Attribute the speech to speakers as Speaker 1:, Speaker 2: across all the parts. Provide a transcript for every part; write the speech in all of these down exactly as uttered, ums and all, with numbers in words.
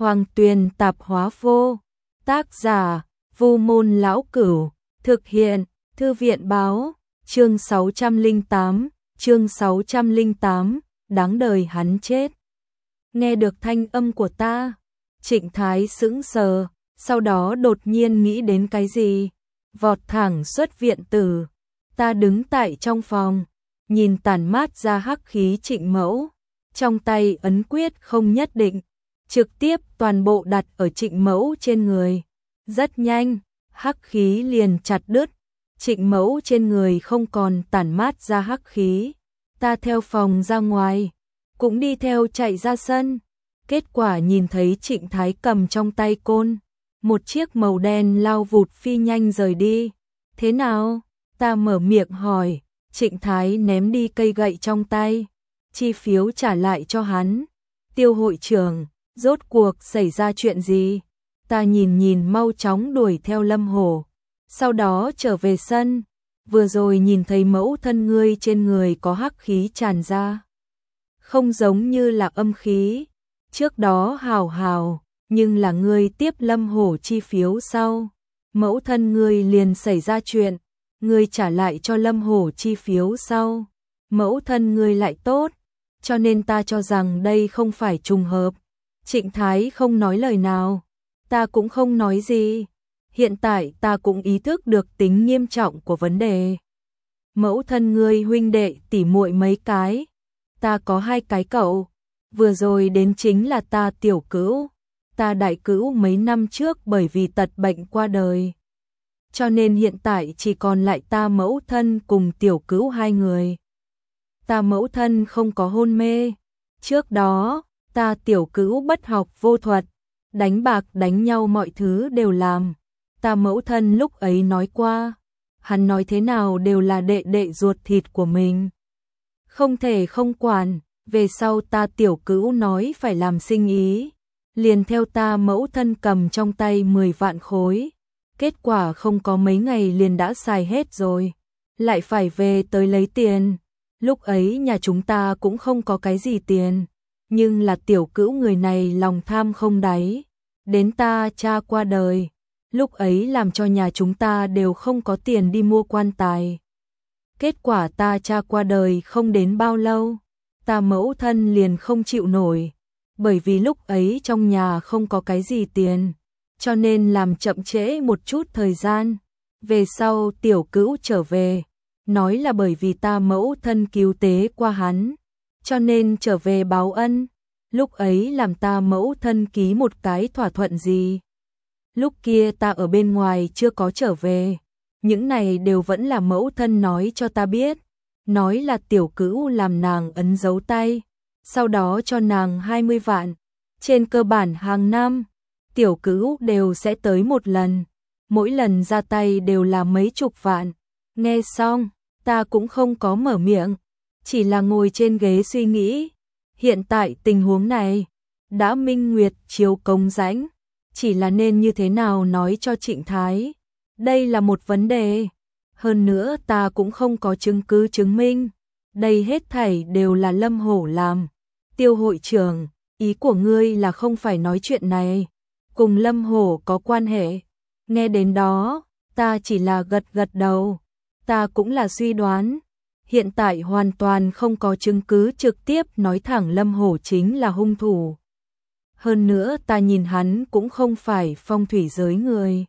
Speaker 1: Hoàng Tuyền Tạp Hóa Vô. Tác giả: Vu Môn Lão Cửu. Thực hiện: Thư viện Báo. Chương sáu trăm lẻ tám, chương sáu trăm lẻ tám, đáng đời hắn chết. Nghe được thanh âm của ta, Trịnh Thái sững sờ, sau đó đột nhiên nghĩ đến cái gì, vọt thẳng xuất viện tử. Ta đứng tại trong phòng, nhìn tản mát ra hắc khí Trịnh Mẫu, trong tay ấn quyết không nhất định, trực tiếp toàn bộ đặt ở Trịnh Mẫu trên người. Rất nhanh, hắc khí liền chặt đứt, Trịnh Mẫu trên người không còn tản mát ra hắc khí. Ta theo phòng ra ngoài, cũng đi theo chạy ra sân. Kết quả nhìn thấy Trịnh Thái cầm trong tay côn, một chiếc màu đen lao vụt phi nhanh rời đi. Thế nào? Ta mở miệng hỏi. Trịnh Thái ném đi cây gậy trong tay, chi phiếu trả lại cho hắn. Tiêu hội trưởng, rốt cuộc xảy ra chuyện gì? Ta nhìn nhìn mau chóng đuổi theo Lâm Hổ, sau đó trở về sân. Vừa rồi nhìn thấy mẫu thân ngươi trên người có hắc khí tràn ra, không giống như là âm khí. Trước đó hào hào, nhưng là ngươi tiếp Lâm Hổ chi phiếu sau, mẫu thân ngươi liền xảy ra chuyện, ngươi trả lại cho Lâm Hổ chi phiếu sau, mẫu thân ngươi lại tốt, cho nên ta cho rằng đây không phải trùng hợp. Trịnh Thái không nói lời nào, ta cũng không nói gì. Hiện tại ta cũng ý thức được tính nghiêm trọng của vấn đề. Mẫu thân ngươi huynh đệ tỉ muội mấy cái, ta có hai cái cậu, vừa rồi đến chính là ta tiểu cữu, ta đại cữu mấy năm trước bởi vì tật bệnh qua đời. Cho nên hiện tại chỉ còn lại ta mẫu thân cùng tiểu cữu hai người. Ta mẫu thân không có hôn mê, trước đó ta tiểu cữu bất học vô thuật, đánh bạc đánh nhau mọi thứ đều làm. Ta mẫu thân lúc ấy nói qua, hắn nói thế nào đều là đệ đệ ruột thịt của mình, không thể không quản. Về sau ta tiểu cữu nói phải làm sinh ý, liền theo ta mẫu thân cầm trong tay mười vạn khối. Kết quả không có mấy ngày liền đã xài hết rồi, lại phải về tới lấy tiền. Lúc ấy nhà chúng ta cũng không có cái gì tiền, nhưng là tiểu cữu người này lòng tham không đáy. Đến ta cha qua đời, lúc ấy làm cho nhà chúng ta đều không có tiền đi mua quan tài. Kết quả ta cha qua đời không đến bao lâu, ta mẫu thân liền không chịu nổi, bởi vì lúc ấy trong nhà không có cái gì tiền, cho nên làm chậm trễ một chút thời gian. Về sau tiểu cữu trở về, nói là bởi vì ta mẫu thân cứu tế qua hắn, cho nên trở về báo ân. Lúc ấy làm ta mẫu thân ký một cái thỏa thuận gì. Lúc kia ta ở bên ngoài chưa có trở về, những này đều vẫn là mẫu thân nói cho ta biết. Nói là tiểu cữu làm nàng ấn dấu tay, sau đó cho nàng hai mươi vạn. Trên cơ bản hàng năm, tiểu cữu đều sẽ tới một lần, mỗi lần ra tay đều là mấy chục vạn. Nghe xong, ta cũng không có mở miệng, chỉ là ngồi trên ghế suy nghĩ. Hiện tại tình huống này, đã minh nguyệt chiếu công rãnh, chỉ là nên như thế nào nói cho Trịnh Thái. Đây là một vấn đề. Hơn nữa ta cũng không có chứng cứ chứng minh, đây hết thảy đều là Lâm Hổ làm. Tiêu hội trưởng, ý của ngươi là không phải nói chuyện này cùng Lâm Hổ có quan hệ. Nghe đến đó, ta chỉ là gật gật đầu. Ta cũng là suy đoán, hiện tại hoàn toàn không có chứng cứ trực tiếp nói thẳng Lâm Hổ chính là hung thủ. Hơn nữa ta nhìn hắn cũng không phải phong thủy giới người,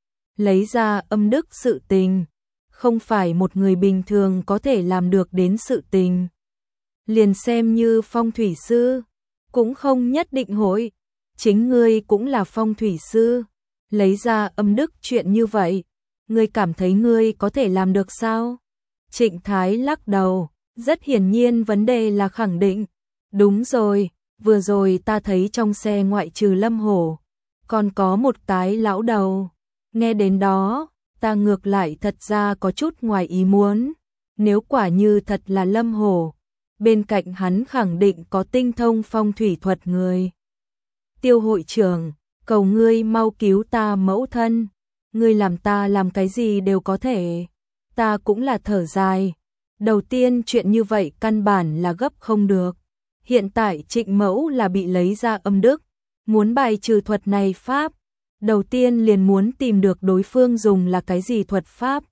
Speaker 1: lấy ra âm đức sự tình, không phải một người bình thường có thể làm được đến sự tình. Liền xem như phong thủy sư, cũng không nhất định hội. Chính ngươi cũng là phong thủy sư, lấy ra âm đức chuyện như vậy, ngươi cảm thấy ngươi có thể làm được sao? Trịnh Thái lắc đầu, rất hiển nhiên vấn đề là khẳng định. Đúng rồi, vừa rồi ta thấy trong xe ngoại trừ Lâm Hổ, còn có một cái lão đầu. Nghe đến đó, ta ngược lại thật ra có chút ngoài ý muốn. Nếu quả như thật là Lâm Hổ, bên cạnh hắn khẳng định có tinh thông phong thủy thuật người. Tiêu hội trưởng, cầu ngươi mau cứu ta mẫu thân, ngươi làm ta làm cái gì đều có thể. Ta cũng là thở dài. Đầu tiên chuyện như vậy căn bản là gấp không được. Hiện tại Trịnh Mẫu là bị lấy ra âm đức, Muốn bài trừ thuật này pháp, đầu tiên liền muốn tìm được đối phương dùng là cái gì thuật pháp.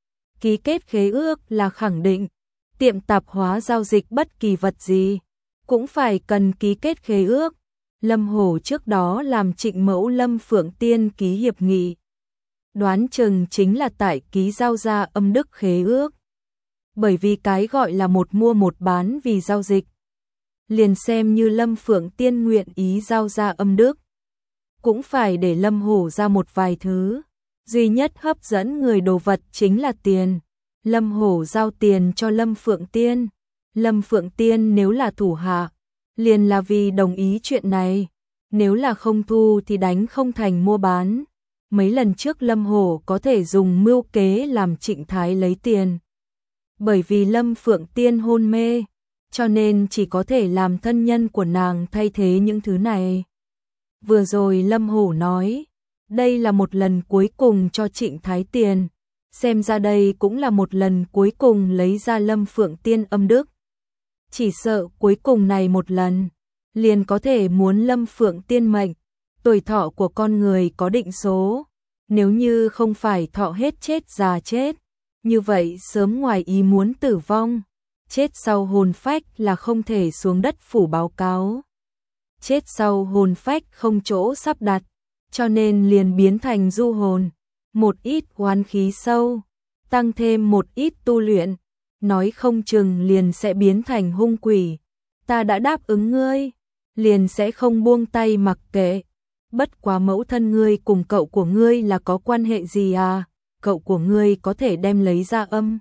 Speaker 1: Ký kết khế ước là khẳng định, tiệm tạp hóa giao dịch bất kỳ vật gì, cũng phải cần ký kết khế ước. Lâm Hổ trước đó làm Trịnh Mẫu Lâm Phượng Tiên ký hiệp nghị. Đoán chừng chính là tại ký giao ra âm đức khế ước. Bởi vì cái gọi là một mua một bán vì giao dịch. Liền xem như Lâm Phượng Tiên nguyện ý giao ra âm đức. Cũng phải để Lâm Hổ ra một vài thứ. Duy nhất hấp dẫn người đồ vật chính là tiền. Lâm Hổ giao tiền cho Lâm Phượng Tiên. Lâm Phượng Tiên nếu là thủ hạ, liền là vì đồng ý chuyện này. Nếu là không thu thì đánh không thành mua bán. Mấy lần trước Lâm Hổ có thể dùng mưu kế làm Trịnh Thái lấy tiền. Bởi vì Lâm Phượng Tiên hôn mê, cho nên chỉ có thể làm thân nhân của nàng thay thế những thứ này. Vừa rồi Lâm Hổ nói, đây là một lần cuối cùng cho Trịnh Thái tiền. Xem ra đây cũng là một lần cuối cùng lấy ra Lâm Phượng Tiên âm đức. Chỉ sợ cuối cùng này một lần, liền có thể muốn Lâm Phượng Tiên mệnh. Tuổi thọ của con người có định số, nếu như không phải thọ hết chết già chết, như vậy sớm ngoài ý muốn tử vong. Chết sau hồn phách là không thể xuống đất phủ báo cáo. Chết sau hồn phách không chỗ sắp đặt, cho nên liền biến thành du hồn. Một ít oán khí sâu, tăng thêm một ít tu luyện, nói không chừng liền sẽ biến thành hung quỷ. Ta đã đáp ứng ngươi, liền sẽ không buông tay mặc kệ. Bất quá mẫu thân ngươi cùng cậu của ngươi là có quan hệ gì à? Cậu của ngươi có thể đem lấy ra âm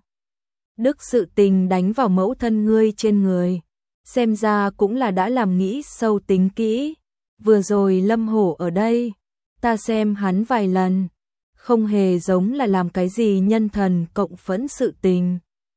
Speaker 1: đức sự tình đánh vào mẫu thân ngươi trên người. Xem ra cũng là đã làm nghĩ sâu tính kỹ. Vừa rồi Lâm Hổ ở đây, ta xem hắn vài lần, không hề giống là làm cái gì nhân thần cộng phẫn sự tình.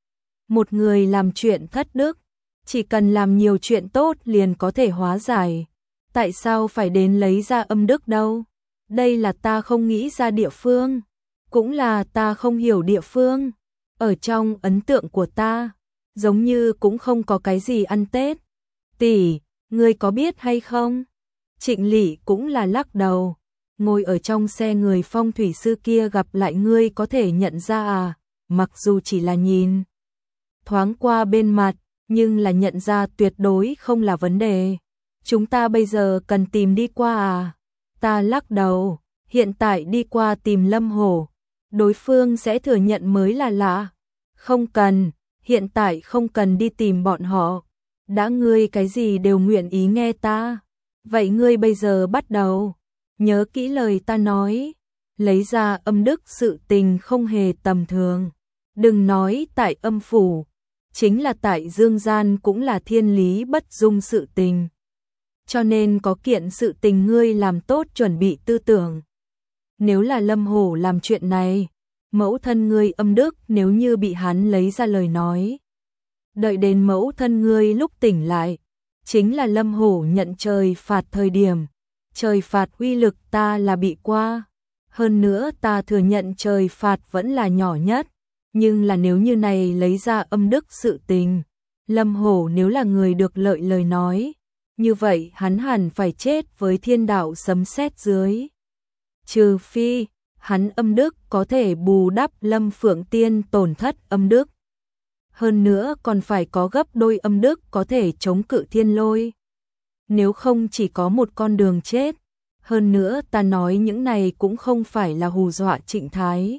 Speaker 1: Một người làm chuyện thất đức, chỉ cần làm nhiều chuyện tốt liền có thể hóa giải. Tại sao phải đến lấy ra âm đức đâu? Đây là ta không nghĩ ra địa phương, cũng là ta không hiểu địa phương. Ở trong ấn tượng của ta, giống như cũng không có cái gì ăn Tết. Tỷ, ngươi có biết hay không? Trịnh Lị cũng là lắc đầu. Ngồi ở trong xe người phong thủy sư kia gặp lại ngươi có thể nhận ra à? Mặc dù chỉ là nhìn thoáng qua bên mặt, nhưng là nhận ra tuyệt đối không là vấn đề. Chúng ta bây giờ cần tìm đi qua à? Ta lắc đầu, hiện tại đi qua tìm Lâm Hổ, đối phương sẽ thừa nhận mới là lạ. Không cần, hiện tại không cần đi tìm bọn họ. Đã ngươi cái gì đều nguyện ý nghe ta. Vậy ngươi bây giờ bắt đầu, nhớ kỹ lời ta nói, lấy ra âm đức sự tình không hề tầm thường. Đừng nói tại âm phủ, chính là tại dương gian cũng là thiên lý bất dung sự tình. Cho nên có kiện sự tình ngươi làm tốt chuẩn bị tư tưởng. Nếu là Lâm Hổ làm chuyện này, mẫu thân ngươi âm đức nếu như bị hắn lấy ra lời nói. Đợi đến mẫu thân ngươi lúc tỉnh lại, chính là Lâm Hổ nhận trời phạt thời điểm. Trời phạt uy lực ta là bị qua. Hơn nữa ta thừa nhận trời phạt vẫn là nhỏ nhất. Nhưng là nếu như này lấy ra âm đức sự tình, Lâm Hổ nếu là người được lợi lời nói, như vậy hắn hẳn phải chết với thiên đạo sấm sét dưới. Trừ phi, hắn âm đức có thể bù đắp Lâm Phượng Tiên tổn thất âm đức. Hơn nữa còn phải có gấp đôi âm đức có thể chống cự thiên lôi. Nếu không chỉ có một con đường chết. Hơn nữa ta nói những này cũng không phải là hù dọa Trịnh Thái.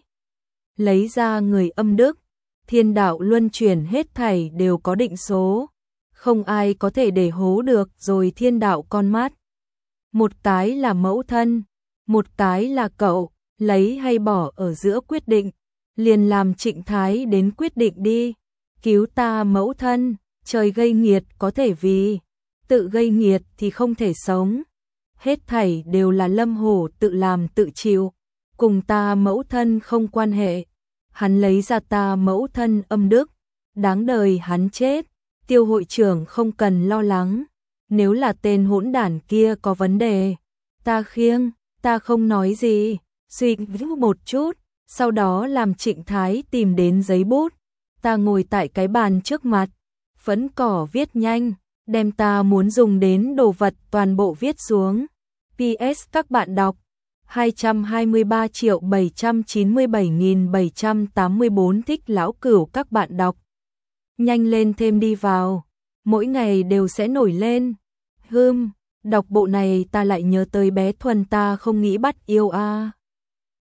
Speaker 1: Lấy ra người âm đức, thiên đạo luân chuyển hết thảy đều có định số. Không ai có thể để hố được rồi thiên đạo con mắt. Một cái là mẫu thân, một cái là cậu, lấy hay bỏ ở giữa quyết định. Liền làm Trịnh Thái đến quyết định đi. Cứu ta mẫu thân, trời gây nghiệt có thể vì, tự gây nghiệt thì không thể sống. Hết thảy đều là Lâm Hổ tự làm tự chịu, cùng ta mẫu thân không quan hệ. Hắn lấy ra ta mẫu thân âm đức, đáng đời hắn chết. Tiêu hội trưởng không cần lo lắng, nếu là tên hỗn đản kia có vấn đề, ta khiêng, ta không nói gì. Suy nghĩ một chút, sau đó làm Trịnh Thái tìm đến giấy bút. Ta ngồi tại cái bàn trước mặt, phấn cỏ viết nhanh, đem ta muốn dùng đến đồ vật toàn bộ viết xuống. pê ét các bạn đọc hai trăm hai mươi ba triệu bảy trăm chín mươi bảy nghìn bảy trăm tám mươi bốn thích Lão Cửu các bạn đọc. Nhanh lên thêm đi vào, mỗi ngày đều sẽ nổi lên. Hưm, đọc bộ này ta lại nhớ tới bé Thuần ta không nghĩ bắt yêu a. À.